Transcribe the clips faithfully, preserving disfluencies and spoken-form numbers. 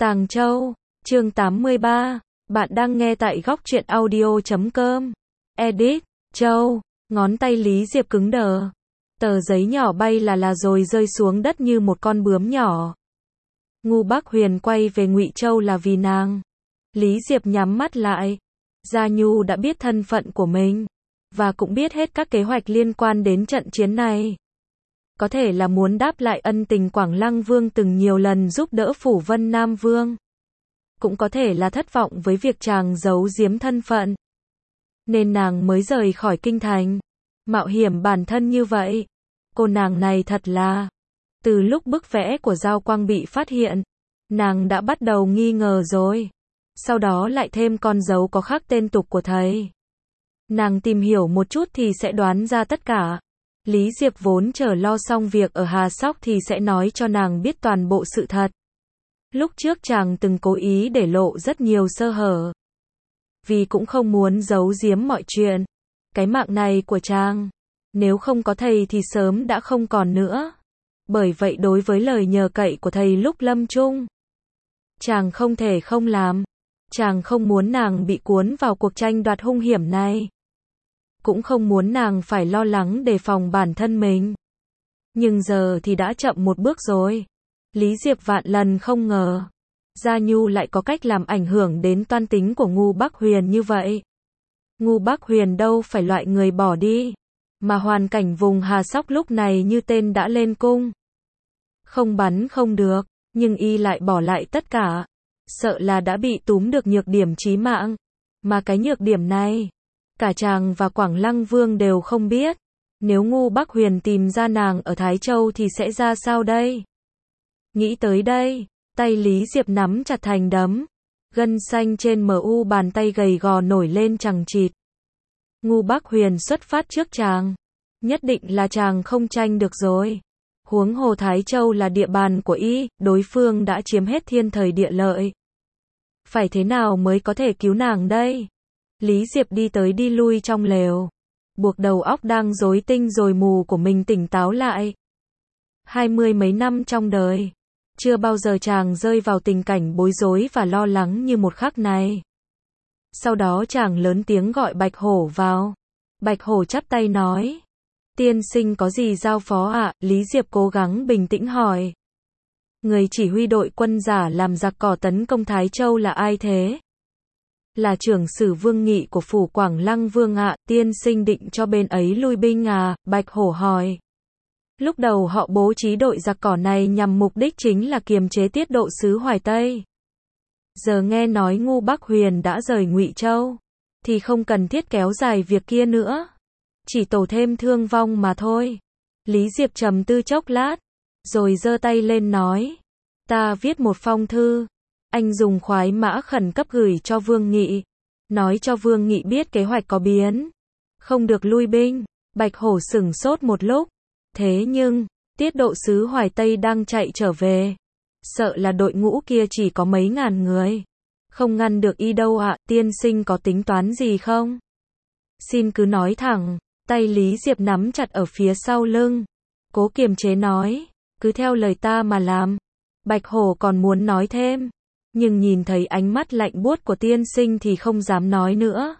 Tàng Châu, chương tám mươi ba, bạn đang nghe tại góc truyện audio chấm com. Edit, Châu, ngón tay Lý Diệp cứng đờ. Tờ giấy nhỏ bay là là rồi rơi xuống đất như một con bướm nhỏ. Ngu Bác Huyền quay về Ngụy Châu là vì nàng. Lý Diệp nhắm mắt lại. Gia Nhu đã biết thân phận của mình, và cũng biết hết các kế hoạch liên quan đến trận chiến này. Có thể là muốn đáp lại ân tình Quảng Lăng Vương từng nhiều lần giúp đỡ Phủ Vân Nam Vương. Cũng có thể là thất vọng với việc chàng giấu giếm thân phận, nên nàng mới rời khỏi kinh thành, mạo hiểm bản thân như vậy. Cô nàng này thật là... Từ lúc bức vẽ của Giao Quang bị phát hiện, nàng đã bắt đầu nghi ngờ rồi. Sau đó lại thêm con dấu có khắc tên tục của thầy. Nàng tìm hiểu một chút thì sẽ đoán ra tất cả. Lý Diệp vốn chờ lo xong việc ở Hà Sóc thì sẽ nói cho nàng biết toàn bộ sự thật. Lúc trước chàng từng cố ý để lộ rất nhiều sơ hở, vì cũng không muốn giấu giếm mọi chuyện. Cái mạng này của chàng, nếu không có thầy thì sớm đã không còn nữa. Bởi vậy đối với lời nhờ cậy của thầy lúc lâm chung, chàng không thể không làm. Chàng không muốn nàng bị cuốn vào cuộc tranh đoạt hung hiểm này, cũng không muốn nàng phải lo lắng đề phòng bản thân mình. Nhưng giờ thì đã chậm một bước rồi. Lý Diệp vạn lần không ngờ Gia Nhu lại có cách làm ảnh hưởng đến toan tính của Ngu Bác Huyền như vậy. Ngu Bác Huyền đâu phải loại người bỏ đi, mà hoàn cảnh vùng Hà Sóc lúc này như tên đã lên cung. Không bắn không được, nhưng y lại bỏ lại tất cả. Sợ là đã bị túm được nhược điểm chí mạng. Mà cái nhược điểm này, cả chàng và Quảng Lăng Vương đều không biết. Nếu Ngu Bác Huyền tìm ra nàng ở Thái Châu thì sẽ ra sao đây? Nghĩ tới đây, tay Lý Diệp nắm chặt thành đấm. Gân xanh trên mu bàn tay gầy gò nổi lên chằng chịt. Ngu Bác Huyền xuất phát trước chàng. Nhất định là chàng không tranh được rồi. Huống hồ Thái Châu là địa bàn của y, đối phương đã chiếm hết thiên thời địa lợi. Phải thế nào mới có thể cứu nàng đây? Lý Diệp đi tới đi lui trong lều, buộc đầu óc đang rối tinh rồi mù của mình tỉnh táo lại. Hai mươi mấy năm trong đời, chưa bao giờ chàng rơi vào tình cảnh bối rối và lo lắng như một khắc này. Sau đó chàng lớn tiếng gọi Bạch Hổ vào. Bạch Hổ chắp tay nói: Tiên sinh có gì giao phó ạ? À? Lý Diệp cố gắng bình tĩnh hỏi. Người chỉ huy đội quân giả làm giặc cỏ tấn công Thái Châu là ai thế? Là trưởng sử Vương Nghị của Phủ Quảng Lăng Vương ạ. À, tiên sinh định cho bên ấy lui binh à? Bạch Hổ hỏi. Lúc đầu họ bố trí đội giặc cỏ này nhằm mục đích chính là kiềm chế tiết độ sứ Hoài Tây. Giờ nghe nói Ngu Bác Huyền đã rời Ngụy Châu, thì không cần thiết kéo dài việc kia nữa. Chỉ tổ thêm thương vong mà thôi. Lý Diệp trầm tư chốc lát, rồi giơ tay lên nói: Ta viết một phong thư, anh dùng khoái mã khẩn cấp gửi cho Vương Nghị, nói cho Vương Nghị biết kế hoạch có biến, không được lui binh. Bạch Hổ sửng sốt một lúc. Thế nhưng, tiết độ sứ Hoài Tây đang chạy trở về. Sợ là đội ngũ kia chỉ có mấy ngàn người. Không ngăn được y đâu ạ. À, tiên sinh có tính toán gì không? Xin cứ nói thẳng. Tay Lý Diệp nắm chặt ở phía sau lưng, cố kiềm chế nói: Cứ theo lời ta mà làm. Bạch Hổ còn muốn nói thêm, nhưng nhìn thấy ánh mắt lạnh buốt của tiên sinh thì không dám nói nữa.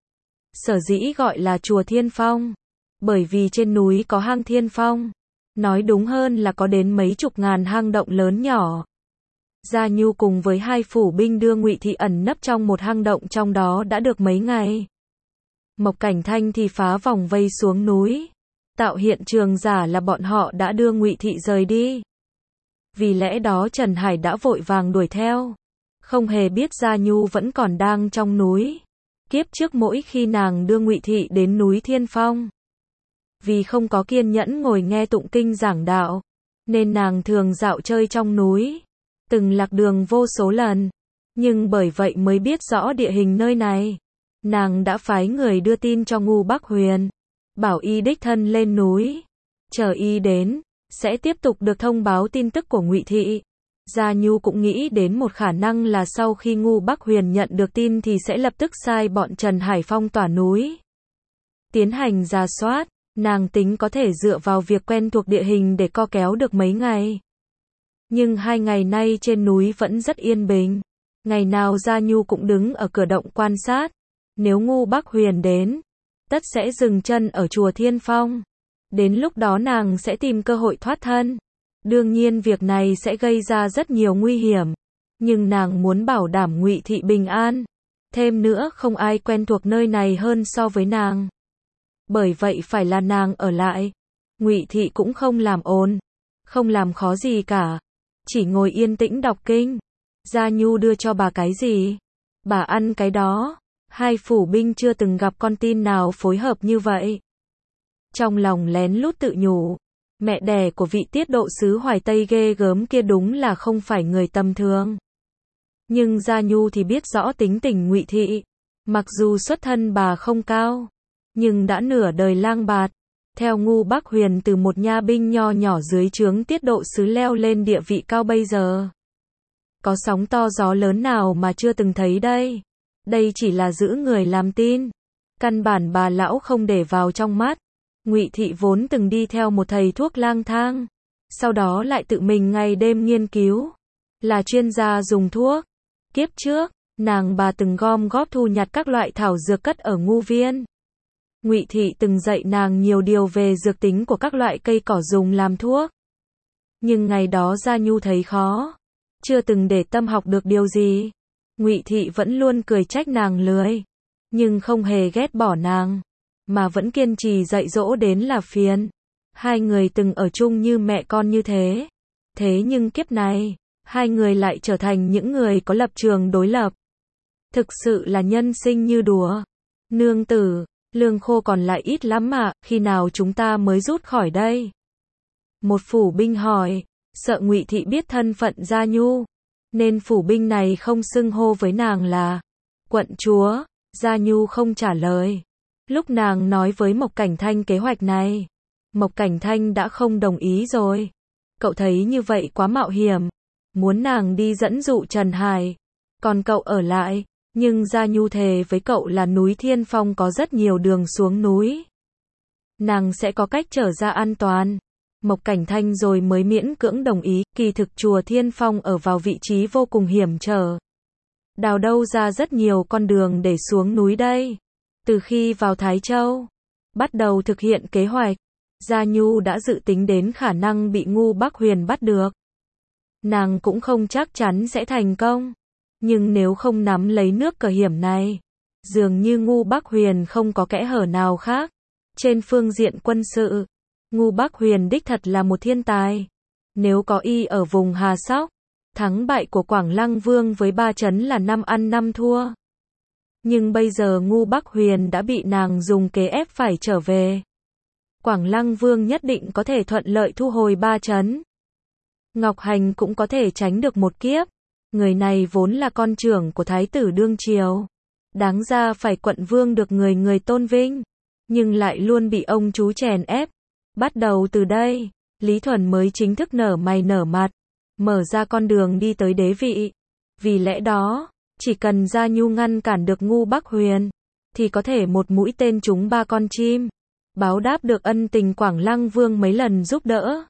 Sở dĩ gọi là chùa Thiên Phong, bởi vì trên núi có hang Thiên Phong. Nói đúng hơn là có đến mấy chục ngàn hang động lớn nhỏ. Gia Nhu cùng với hai phủ binh đưa Ngụy Thị ẩn nấp trong một hang động trong đó đã được mấy ngày. Mộc Cảnh Thanh thì phá vòng vây xuống núi, tạo hiện trường giả là bọn họ đã đưa Ngụy Thị rời đi. Vì lẽ đó Trần Hải đã vội vàng đuổi theo, không hề biết Gia Nhu vẫn còn đang trong núi. Kiếp trước mỗi khi nàng đưa Ngụy Thị đến núi Thiên Phong, vì không có kiên nhẫn ngồi nghe tụng kinh giảng đạo, nên nàng thường dạo chơi trong núi, từng lạc đường vô số lần. Nhưng bởi vậy mới biết rõ địa hình nơi này, nàng đã phái người đưa tin cho Ngu Bác Huyền, bảo y đích thân lên núi, chờ y đến, sẽ tiếp tục được thông báo tin tức của Ngụy Thị. Gia Nhu cũng nghĩ đến một khả năng là sau khi Ngu Bác Huyền nhận được tin thì sẽ lập tức sai bọn Trần Hải phong tỏa núi, tiến hành rà soát. Nàng tính có thể dựa vào việc quen thuộc địa hình để co kéo được mấy ngày. Nhưng hai ngày nay trên núi vẫn rất yên bình. Ngày nào Gia Nhu cũng đứng ở cửa động quan sát. Nếu Ngô Bắc Huyền đến, tất sẽ dừng chân ở chùa Thiên Phong. Đến lúc đó nàng sẽ tìm cơ hội thoát thân. Đương nhiên việc này sẽ gây ra rất nhiều nguy hiểm. Nhưng nàng muốn bảo đảm Ngụy Thị bình an. Thêm nữa không ai quen thuộc nơi này hơn so với nàng. Bởi vậy phải là nàng ở lại. Ngụy Thị cũng không làm ồn, không làm khó gì cả. Chỉ ngồi yên tĩnh đọc kinh. Gia Nhu đưa cho bà cái gì? Bà ăn cái đó. Hai phủ binh chưa từng gặp con tin nào phối hợp như vậy. Trong lòng lén lút tự nhủ. Mẹ đẻ của vị tiết độ sứ Hoài Tây ghê gớm kia đúng là không phải người tầm thường. Nhưng Gia Nhu thì biết rõ tính tình Ngụy Thị. Mặc dù xuất thân bà không cao, nhưng đã nửa đời lang bạt. Theo Ngô Bắc Huyền từ một nha binh nho nhỏ dưới trướng tiết độ sứ leo lên địa vị cao bây giờ. Có sóng to gió lớn nào mà chưa từng thấy đây. Đây chỉ là giữ người làm tin. Căn bản bà lão không để vào trong mắt. Ngụy Thị vốn từng đi theo một thầy thuốc lang thang. Sau đó lại tự mình ngày đêm nghiên cứu. Là chuyên gia dùng thuốc. Kiếp trước, nàng bà từng gom góp thu nhặt các loại thảo dược cất ở ngu viên. Ngụy Thị từng dạy nàng nhiều điều về dược tính của các loại cây cỏ dùng làm thuốc. Nhưng ngày đó Gia Nhu thấy khó. Chưa từng để tâm học được điều gì. Ngụy Thị vẫn luôn cười trách nàng lười. Nhưng không hề ghét bỏ nàng. Mà vẫn kiên trì dạy dỗ đến là phiền. Hai người từng ở chung như mẹ con như thế. Thế nhưng kiếp này, hai người lại trở thành những người có lập trường đối lập. Thực sự là nhân sinh như đùa. Nương tử, lương khô còn lại ít lắm mà, khi nào chúng ta mới rút khỏi đây? Một phủ binh hỏi, sợ Ngụy Thị biết thân phận Gia Nhu, nên phủ binh này không xưng hô với nàng là quận chúa. Gia Nhu không trả lời. Lúc nàng nói với Mộc Cảnh Thanh kế hoạch này, Mộc Cảnh Thanh đã không đồng ý rồi. Cậu thấy như vậy quá mạo hiểm, muốn nàng đi dẫn dụ Trần Hải, còn cậu ở lại. Nhưng Gia Nhu thề với cậu là núi Thiên Phong có rất nhiều đường xuống núi. Nàng sẽ có cách trở ra an toàn. Mộc Cảnh Thanh rồi mới miễn cưỡng đồng ý. Kỳ thực chùa Thiên Phong ở vào vị trí vô cùng hiểm trở. Đào đâu ra rất nhiều con đường để xuống núi đây. Từ khi vào Thái Châu, bắt đầu thực hiện kế hoạch, Gia Nhu đã dự tính đến khả năng bị Ngô Bắc Huyền bắt được. Nàng cũng không chắc chắn sẽ thành công. Nhưng nếu không nắm lấy nước cờ hiểm này, dường như Ngô Bắc Huyền không có kẽ hở nào khác. Trên phương diện quân sự, Ngô Bắc Huyền đích thật là một thiên tài. Nếu có y ở vùng Hà Sóc, thắng bại của Quảng Lăng Vương với ba chấn là năm ăn năm thua. Nhưng bây giờ Ngô Bắc Huyền đã bị nàng dùng kế ép phải trở về. Quảng Lăng Vương nhất định có thể thuận lợi thu hồi ba chấn. Ngọc Hành cũng có thể tránh được một kiếp. Người này vốn là con trưởng của Thái tử đương triều. Đáng ra phải quận vương được người người tôn vinh. Nhưng lại luôn bị ông chú chèn ép. Bắt đầu từ đây, Lý Thuần mới chính thức nở mày nở mặt. Mở ra con đường đi tới đế vị. Vì lẽ đó, chỉ cần Gia Nhu ngăn cản được Ngô Bắc Huyền, thì có thể một mũi tên trúng ba con chim. Báo đáp được ân tình Quảng Lăng Vương mấy lần giúp đỡ.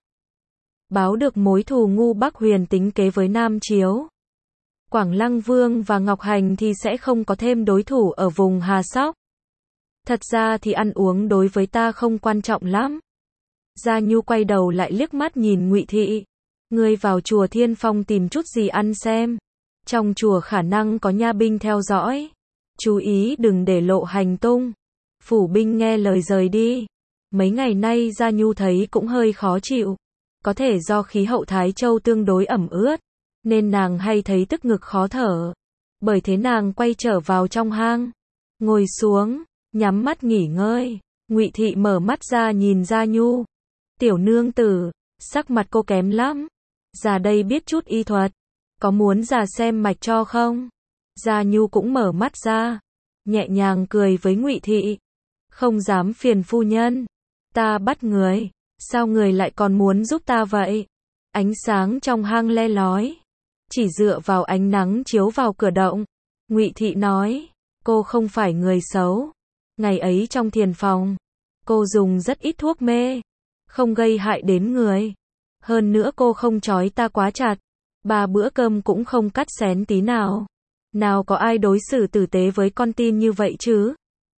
Báo được mối thù Ngô Bắc Huyền tính kế với Nam Chiếu. Quảng Lăng Vương và Ngọc Hành thì sẽ không có thêm đối thủ ở vùng Hà Sóc. Thật ra thì ăn uống đối với ta không quan trọng lắm. Gia Nhu quay đầu lại liếc mắt nhìn Ngụy Thị. Ngươi vào chùa Thiên Phong tìm chút gì ăn xem. Trong chùa khả năng có nha binh theo dõi. Chú ý đừng để lộ hành tung. Phủ binh nghe lời rời đi. Mấy ngày nay Gia Nhu thấy cũng hơi khó chịu. Có thể do khí hậu Thái Châu tương đối ẩm ướt, nên nàng hay thấy tức ngực khó thở. Bởi thế nàng quay trở vào trong hang, ngồi xuống, nhắm mắt nghỉ ngơi. Ngụy Thị mở mắt ra nhìn Gia Nhu. Tiểu nương tử, sắc mặt cô kém lắm. Già đây biết chút y thuật, có muốn già xem mạch cho không? Gia Nhu cũng mở mắt ra, nhẹ nhàng cười với Ngụy Thị. Không dám phiền phu nhân, ta bắt người, sao người lại còn muốn giúp ta vậy? Ánh sáng trong hang le lói, chỉ dựa vào ánh nắng chiếu vào cửa động. Ngụy Thị nói, cô không phải người xấu. Ngày ấy trong thiền phòng, cô dùng rất ít thuốc mê, không gây hại đến người. Hơn nữa cô không trói ta quá chặt. Ba bữa cơm cũng không cắt xén tí nào. Nào có ai đối xử tử tế với con tin như vậy chứ?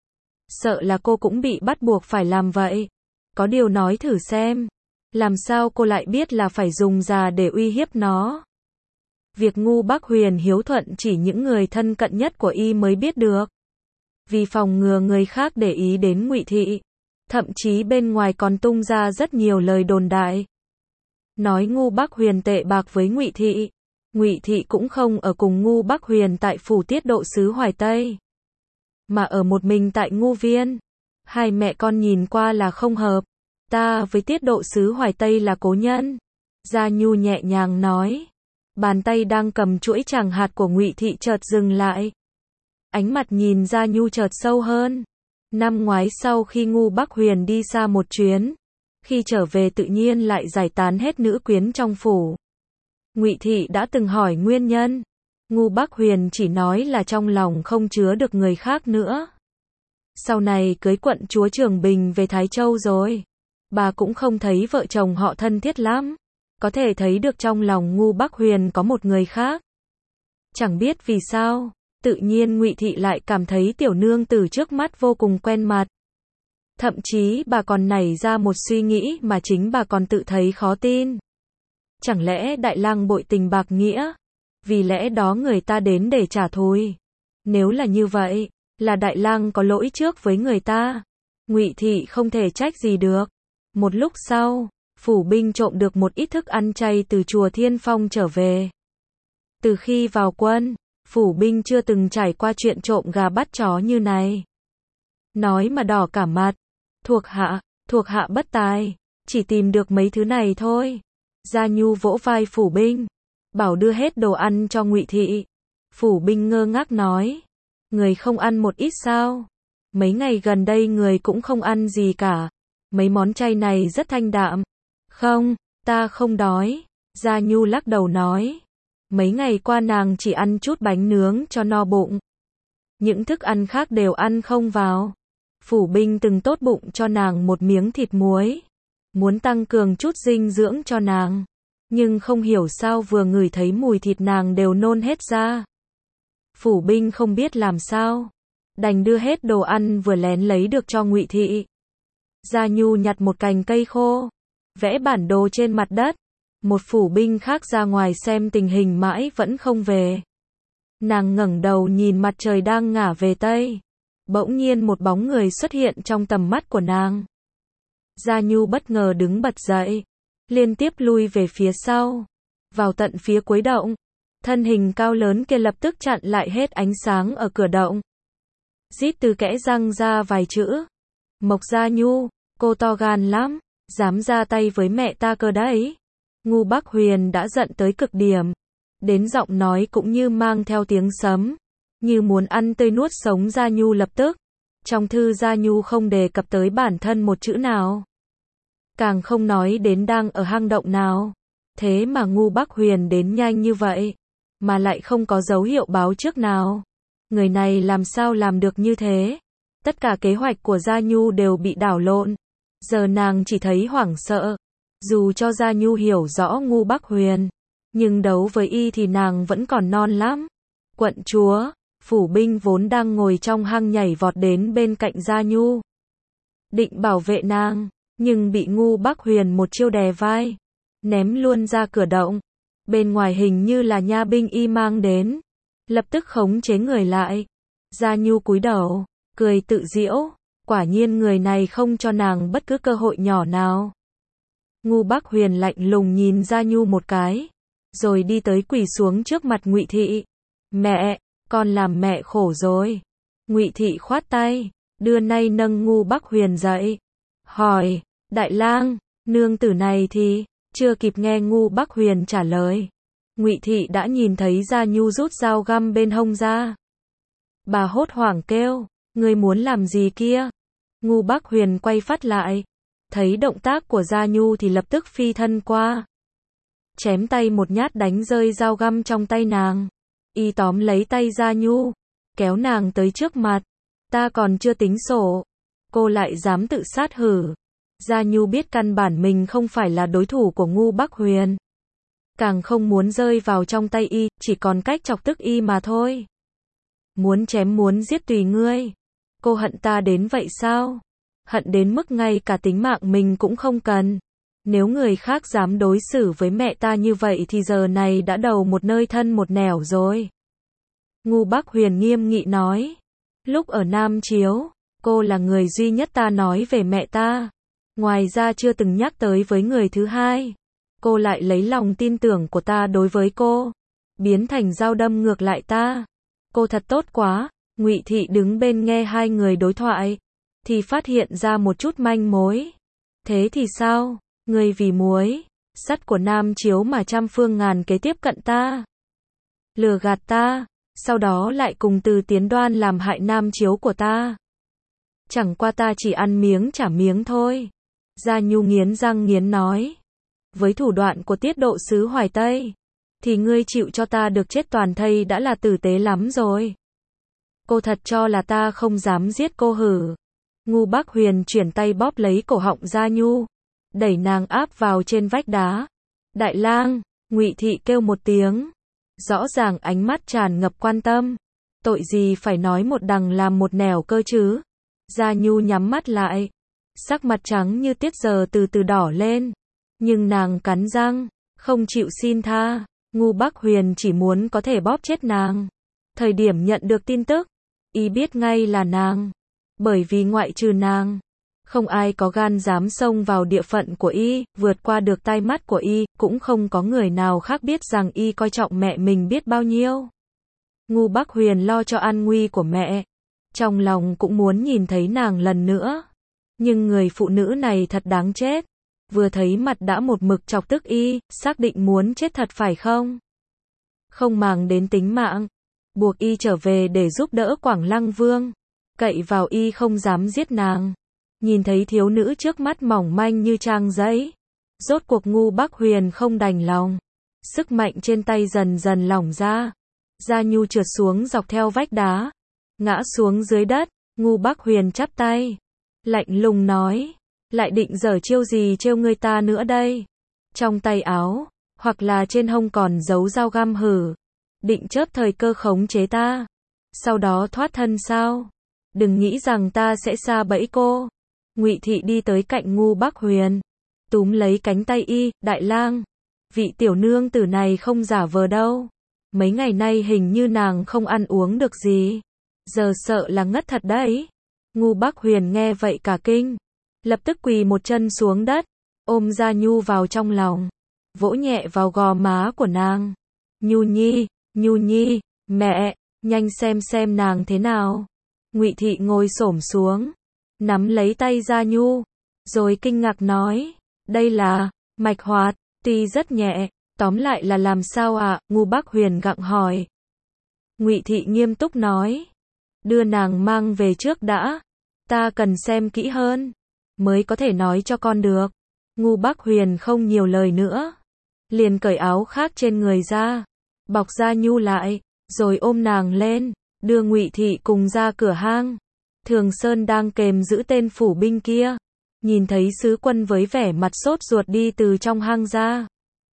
Sợ là cô cũng bị bắt buộc phải làm vậy. Có điều nói thử xem. Làm sao cô lại biết là phải dùng già để uy hiếp nó? Việc ngu Bắc Huyền hiếu thuận chỉ những người thân cận nhất của y mới biết được. Vì phòng ngừa người khác để ý đến Ngụy Thị, thậm chí bên ngoài còn tung ra rất nhiều lời đồn đại. Nói ngu Bắc Huyền tệ bạc với Ngụy Thị. Ngụy Thị cũng không ở cùng ngu Bắc Huyền tại phủ tiết độ sứ Hoài Tây, mà ở một mình tại Ngô Viên. Hai mẹ con nhìn qua là không hợp. Ta với tiết độ sứ Hoài Tây là cố nhân. Gia Nhu nhẹ nhàng nói. Bàn tay đang cầm chuỗi tràng hạt của Ngụy Thị chợt dừng lại. Ánh mặt nhìn Gia Nhu chợt sâu hơn. Năm ngoái sau khi ngu Bắc Huyền đi xa một chuyến, khi trở về tự nhiên lại giải tán hết nữ quyến trong phủ. Ngụy Thị đã từng hỏi nguyên nhân. Ngu Bắc Huyền chỉ nói là trong lòng không chứa được người khác nữa. Sau này cưới quận chúa Trường Bình về Thái Châu rồi, bà cũng không thấy vợ chồng họ thân thiết lắm. Có thể thấy được trong lòng ngu Bắc Huyền có một người khác. Chẳng biết vì sao, tự nhiên Ngụy Thị lại cảm thấy tiểu nương tử trước mắt vô cùng quen mặt. Thậm chí bà còn nảy ra một suy nghĩ mà chính bà còn tự thấy khó tin. Chẳng lẽ Đại Lang bội tình bạc nghĩa? Vì lẽ đó người ta đến để trả thù. Nếu là như vậy, là Đại Lang có lỗi trước với người ta. Ngụy Thị không thể trách gì được. Một lúc sau, phủ binh trộm được một ít thức ăn chay từ chùa Thiên Phong trở về. Từ khi vào quân, phủ binh chưa từng trải qua chuyện trộm gà bắt chó như này. Nói mà đỏ cả mặt. Thuộc hạ, thuộc hạ bất tài, chỉ tìm được mấy thứ này thôi. Gia Nhu vỗ vai phủ binh, bảo đưa hết đồ ăn cho Ngụy Thị. Phủ binh ngơ ngác nói, người không ăn một ít sao? Mấy ngày gần đây người cũng không ăn gì cả. Mấy món chay này rất thanh đạm. Không, ta không đói. Gia Nhu lắc đầu nói, mấy ngày qua nàng chỉ ăn chút bánh nướng cho no bụng. Những thức ăn khác đều ăn không vào. Phủ binh từng tốt bụng cho nàng một miếng thịt muối, muốn tăng cường chút dinh dưỡng cho nàng. Nhưng không hiểu sao vừa ngửi thấy mùi thịt nàng đều nôn hết ra. Phủ binh không biết làm sao, đành đưa hết đồ ăn vừa lén lấy được cho Ngụy Thị. Gia Nhu nhặt một cành cây khô, vẽ bản đồ trên mặt đất. Một phủ binh khác ra ngoài xem tình hình mãi vẫn không về. Nàng ngẩng đầu nhìn mặt trời đang ngả về Tây. Bỗng nhiên một bóng người xuất hiện trong tầm mắt của nàng. Gia Nhu bất ngờ đứng bật dậy, liên tiếp lui về phía sau, vào tận phía cuối động. Thân hình cao lớn kia lập tức chặn lại hết ánh sáng ở cửa động. Rít từ kẽ răng ra vài chữ. Mộc Gia Nhu, cô to gan lắm, dám ra tay với mẹ ta cơ đấy. Ngu Bắc Huyền đã giận tới cực điểm. Đến giọng nói cũng như mang theo tiếng sấm, như muốn ăn tươi nuốt sống Gia Nhu lập tức. Trong thư Gia Nhu không đề cập tới bản thân một chữ nào. Càng không nói đến đang ở hang động nào. Thế mà ngu Bắc Huyền đến nhanh như vậy, mà lại không có dấu hiệu báo trước nào. Người này làm sao làm được như thế? Tất cả kế hoạch của Gia Nhu đều bị đảo lộn. Giờ nàng chỉ thấy hoảng sợ. Dù cho Gia Nhu hiểu rõ ngu Bắc Huyền, nhưng đấu với y thì nàng vẫn còn non lắm. Quận chúa, phủ binh vốn đang ngồi trong hang nhảy vọt đến bên cạnh Gia Nhu, định bảo vệ nàng, nhưng bị ngu Bắc Huyền một chiêu đè vai, ném luôn ra cửa động. Bên ngoài hình như là nha binh y mang đến, lập tức khống chế người lại. Gia Nhu cúi đầu, cười tự giễu, quả nhiên người này không cho nàng bất cứ cơ hội nhỏ nào. Ngu Bắc Huyền lạnh lùng nhìn Gia Nhu một cái, rồi đi tới quỳ xuống trước mặt Ngụy Thị. Mẹ, con làm mẹ khổ rồi. Ngụy Thị khoát tay, đưa nay nâng ngu Bắc Huyền dậy. Hỏi, Đại Lang, nương tử này thì, chưa kịp nghe ngu Bắc Huyền trả lời. Ngụy Thị đã nhìn thấy Gia Nhu rút dao găm bên hông ra. Bà hốt hoảng kêu, ngươi muốn làm gì kia? Ngu Bắc Huyền quay phát lại, thấy động tác của Gia Nhu thì lập tức phi thân qua, chém tay một nhát đánh rơi dao găm trong tay nàng. Y tóm lấy tay Gia Nhu, kéo nàng tới trước mặt. Ta còn chưa tính sổ, cô lại dám tự sát hử? Gia Nhu biết căn bản mình không phải là đối thủ của Ngưu Bắc Huyền. Càng không muốn rơi vào trong tay y, chỉ còn cách chọc tức y mà thôi. Muốn chém muốn giết tùy ngươi. Cô hận ta đến vậy sao? Hận đến mức ngay cả tính mạng mình cũng không cần. Nếu người khác dám đối xử với mẹ ta như vậy thì giờ này đã đầu một nơi thân một nẻo rồi. Ngưu Bắc Huyền nghiêm nghị nói. Lúc ở Nam Chiếu, cô là người duy nhất ta nói về mẹ ta. Ngoài ra chưa từng nhắc tới với người thứ hai. Cô lại lấy lòng tin tưởng của ta đối với cô, biến thành dao đâm ngược lại ta. Cô thật tốt quá. Ngụy Thị đứng bên nghe hai người đối thoại, thì phát hiện ra một chút manh mối. Thế thì sao? Ngươi vì muối sắt của Nam Chiếu mà trăm phương ngàn kế tiếp cận ta, lừa gạt ta, sau đó lại cùng Từ Tiến Đoan làm hại Nam Chiếu của ta. Chẳng qua ta chỉ ăn miếng trả miếng thôi. Gia Nhu nghiến răng nghiến nói. Với thủ đoạn của Tiết Độ sứ Hoài Tây, thì ngươi chịu cho ta được chết toàn thây đã là tử tế lắm rồi. Cô thật cho là ta không dám giết cô hử? Ngưu Bắc Huyền chuyển tay bóp lấy cổ họng Gia Nhu, đẩy nàng áp vào trên vách đá. Đại lang, Ngụy Thị kêu một tiếng, rõ ràng ánh mắt tràn ngập quan tâm. Tội gì phải nói một đằng làm một nẻo cơ chứ? Gia Nhu nhắm mắt lại, sắc mặt trắng như tiết giờ từ từ đỏ lên, nhưng nàng cắn răng, không chịu xin tha. Ngưu Bắc Huyền chỉ muốn có thể bóp chết nàng. Thời điểm nhận được tin tức, y biết ngay là nàng, bởi vì ngoại trừ nàng, không ai có gan dám xông vào địa phận của y, vượt qua được tai mắt của y, cũng không có người nào khác biết rằng y coi trọng mẹ mình biết bao nhiêu. Ngưu Bắc Huyền lo cho an nguy của mẹ, trong lòng cũng muốn nhìn thấy nàng lần nữa. Nhưng người phụ nữ này thật đáng chết. Vừa thấy mặt đã một mực chọc tức y, xác định muốn chết thật phải không? Không màng đến tính mạng, buộc y trở về để giúp đỡ Quảng Lăng Vương, cậy vào y không dám giết nàng. Nhìn thấy thiếu nữ trước mắt mỏng manh như trang giấy, rốt cuộc Ngưu Bắc Huyền không đành lòng. Sức mạnh trên tay dần dần lỏng ra. Gia Nhu trượt xuống dọc theo vách đá, ngã xuống dưới đất. Ngưu Bắc Huyền chắp tay, lạnh lùng nói, lại định giở chiêu gì trêu người ta nữa đây? Trong tay áo, hoặc là trên hông còn giấu dao găm hử? Định chớp thời cơ khống chế ta, sau đó thoát thân sao? Đừng nghĩ rằng ta sẽ sa bẫy cô. Ngụy Thị đi tới cạnh Ngưu Bắc Huyền, túm lấy cánh tay y. Đại lang, vị tiểu nương tử này không giả vờ đâu. Mấy ngày nay hình như nàng không ăn uống được gì, giờ sợ là ngất thật đấy. Ngưu Bắc Huyền nghe vậy cả kinh, lập tức quỳ một chân xuống đất, ôm Gia Nhu vào trong lòng, vỗ nhẹ vào gò má của nàng. Nhu Nhi, Nhu Nhi, mẹ, nhanh xem xem nàng thế nào. Ngụy Thị ngồi xổm xuống, nắm lấy tay Gia Nhu, rồi kinh ngạc nói, đây là mạch hoạt, tuy rất nhẹ, tóm lại là làm sao ạ? À? Ngưu Bắc Huyền gặng hỏi. Ngụy Thị nghiêm túc nói, đưa nàng mang về trước đã, ta cần xem kỹ hơn, mới có thể nói cho con được. Ngưu Bắc Huyền không nhiều lời nữa, liền cởi áo khác trên người ra, bọc Gia Nhu lại, rồi ôm nàng lên, đưa Ngụy Thị cùng ra cửa hang. Thường Sơn đang kềm giữ tên phủ binh kia, nhìn thấy sứ quân với vẻ mặt sốt ruột đi từ trong hang ra,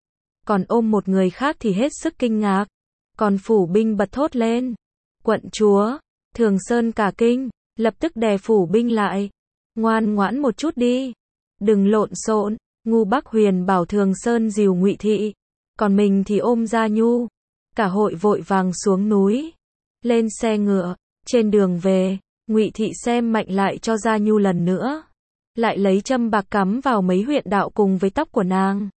còn ôm một người khác thì hết sức kinh ngạc. Còn phủ binh bật thốt lên, quận chúa. Thường Sơn cả kinh, lập tức đè phủ binh lại, ngoan ngoãn một chút đi, đừng lộn xộn. Ngưu Bắc Huyền bảo Thường Sơn dìu Ngụy Thị, còn mình thì ôm Gia Nhu. Cả hội vội vàng xuống núi, lên xe ngựa. Trên đường về, Ngụy Thị xem mạnh lại cho Gia Nhu lần nữa, lại lấy châm bạc cắm vào mấy huyệt đạo cùng với tóc của nàng.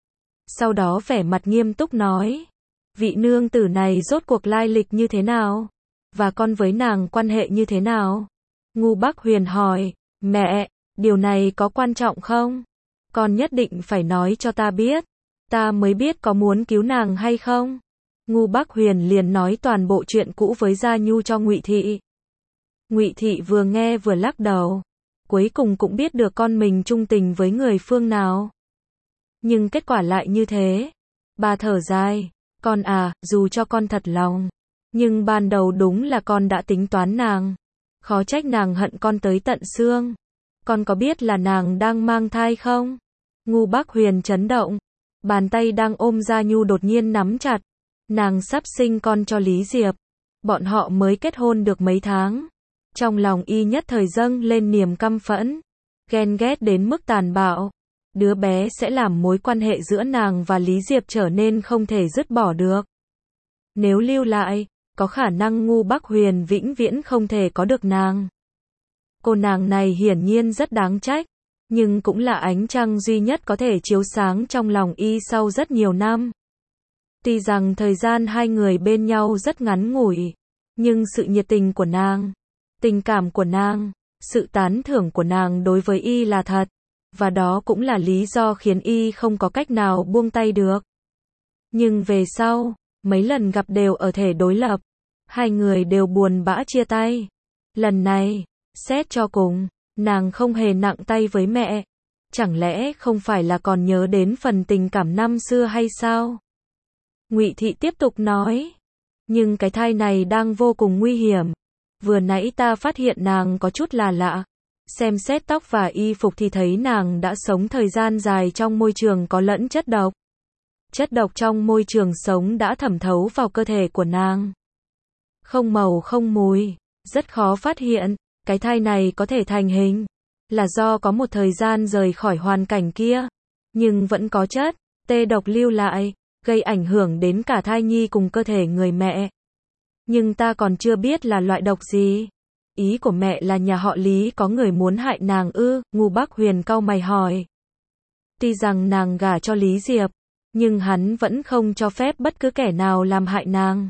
Sau đó vẻ mặt nghiêm túc nói, vị nương tử này rốt cuộc lai lịch như thế nào? Và con với nàng quan hệ như thế nào? Ngưu Bắc Huyền hỏi, mẹ, điều này có quan trọng không? Con nhất định phải nói cho ta biết, ta mới biết có muốn cứu nàng hay không. Ngưu Bắc Huyền liền nói toàn bộ chuyện cũ với Gia Nhu cho Ngụy Thị. Ngụy Thị vừa nghe vừa lắc đầu, cuối cùng cũng biết được con mình trung tình với người phương nào. Nhưng kết quả lại như thế. Bà thở dài, con à, dù cho con thật lòng, nhưng ban đầu đúng là con đã tính toán nàng, khó trách nàng hận con tới tận xương. con có biết là nàng đang mang thai không? Ngu Bác Huyền chấn động, bàn tay đang ôm Gia Nhu đột nhiên nắm chặt. Nàng sắp sinh con cho Lý Diệp, bọn họ mới kết hôn được mấy tháng. Trong lòng y nhất thời dâng lên niềm căm phẫn, ghen ghét đến mức tàn bạo. Đứa bé sẽ làm mối quan hệ giữa nàng và Lý Diệp trở nên không thể dứt bỏ được. Nếu lưu lại, có khả năng Ngu Bác Huyền vĩnh viễn không thể có được nàng. Cô nàng này hiển nhiên rất đáng trách, nhưng cũng là ánh trăng duy nhất có thể chiếu sáng trong lòng y sau rất nhiều năm. Tuy rằng thời gian hai người bên nhau rất ngắn ngủi, nhưng sự nhiệt tình của nàng, tình cảm của nàng, sự tán thưởng của nàng đối với y là thật, và đó cũng là lý do khiến y không có cách nào buông tay được. Nhưng về sau, mấy lần gặp đều ở thể đối lập, hai người đều buồn bã chia tay. Lần này, xét cho cùng, nàng không hề nặng tay với mẹ. Chẳng lẽ không phải là còn nhớ đến phần tình cảm năm xưa hay sao? Ngụy Thị tiếp tục nói. Nhưng cái thai này đang vô cùng nguy hiểm. Vừa nãy ta phát hiện nàng có chút là lạ. Xem xét tóc và y phục thì thấy nàng đã sống thời gian dài trong môi trường có lẫn chất độc. Chất độc trong môi trường sống đã thẩm thấu vào cơ thể của nàng. Không màu không mùi, rất khó phát hiện. Cái thai này có thể thành hình là do có một thời gian rời khỏi hoàn cảnh kia, nhưng vẫn có chất tê độc lưu lại, gây ảnh hưởng đến cả thai nhi cùng cơ thể người mẹ. Nhưng ta còn chưa biết là loại độc gì. Ý của mẹ là nhà họ Lý có người muốn hại nàng ư? Ngu Bác Huyền cau mày hỏi. Tuy rằng nàng gả cho Lý Diệp, nhưng hắn vẫn không cho phép bất cứ kẻ nào làm hại nàng.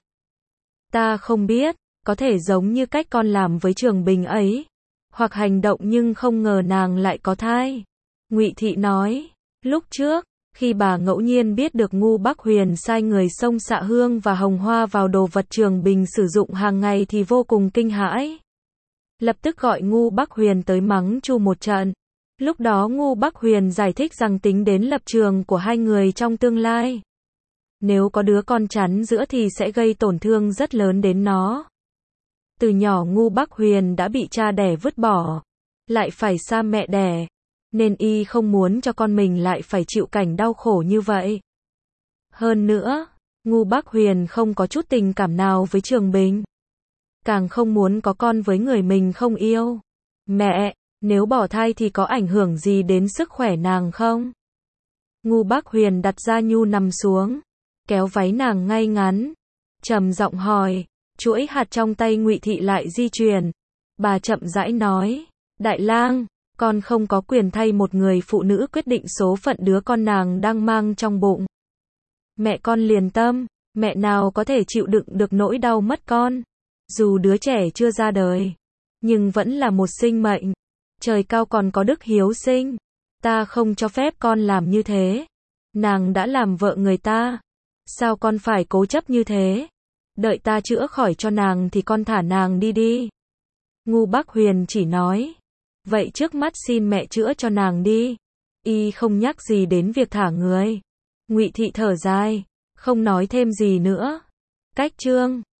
Ta không biết, có thể giống như cách con làm với Trường Bình ấy, hoặc hành động nhưng không ngờ nàng lại có thai. Ngụy Thị nói, lúc trước, khi bà ngẫu nhiên biết được Ngu Bác Huyền sai người xông xạ hương và hồng hoa vào đồ vật Trường Bình sử dụng hàng ngày thì vô cùng kinh hãi. Lập tức gọi Ngu Bác Huyền tới mắng chu một trận. Lúc đó Ngu Bác Huyền giải thích rằng tính đến lập trường của hai người trong tương lai. Nếu có đứa con chắn giữa thì sẽ gây tổn thương rất lớn đến nó. Từ nhỏ Ngu Bác Huyền đã bị cha đẻ vứt bỏ, lại phải xa mẹ đẻ, nên y không muốn cho con mình lại phải chịu cảnh đau khổ như vậy. Hơn nữa, Ngu Bác Huyền không có chút tình cảm nào với Trường Bình, càng không muốn có con với người mình không yêu. Mẹ, nếu bỏ thai thì có ảnh hưởng gì đến sức khỏe nàng không? Ngu Bác Huyền đặt Gia Nhu nằm xuống, kéo váy nàng ngay ngắn, trầm giọng hỏi. Chuỗi hạt trong tay Ngụy Thị lại di chuyển. Bà chậm rãi nói, Đại lang, con không có quyền thay một người phụ nữ quyết định số phận đứa con nàng đang mang trong bụng. Mẹ con liền tâm, mẹ nào có thể chịu đựng được nỗi đau mất con. Dù đứa trẻ chưa ra đời, nhưng vẫn là một sinh mệnh. Trời cao còn có đức hiếu sinh. Ta không cho phép con làm như thế. Nàng đã làm vợ người ta. Sao con phải cố chấp như thế? Đợi ta chữa khỏi cho nàng thì con thả nàng đi đi. Ngu Bác Huyền chỉ nói. Vậy trước mắt xin mẹ chữa cho nàng đi. Y không nhắc gì đến việc thả người. Ngụy Thị thở dài, không nói thêm gì nữa. Cách chương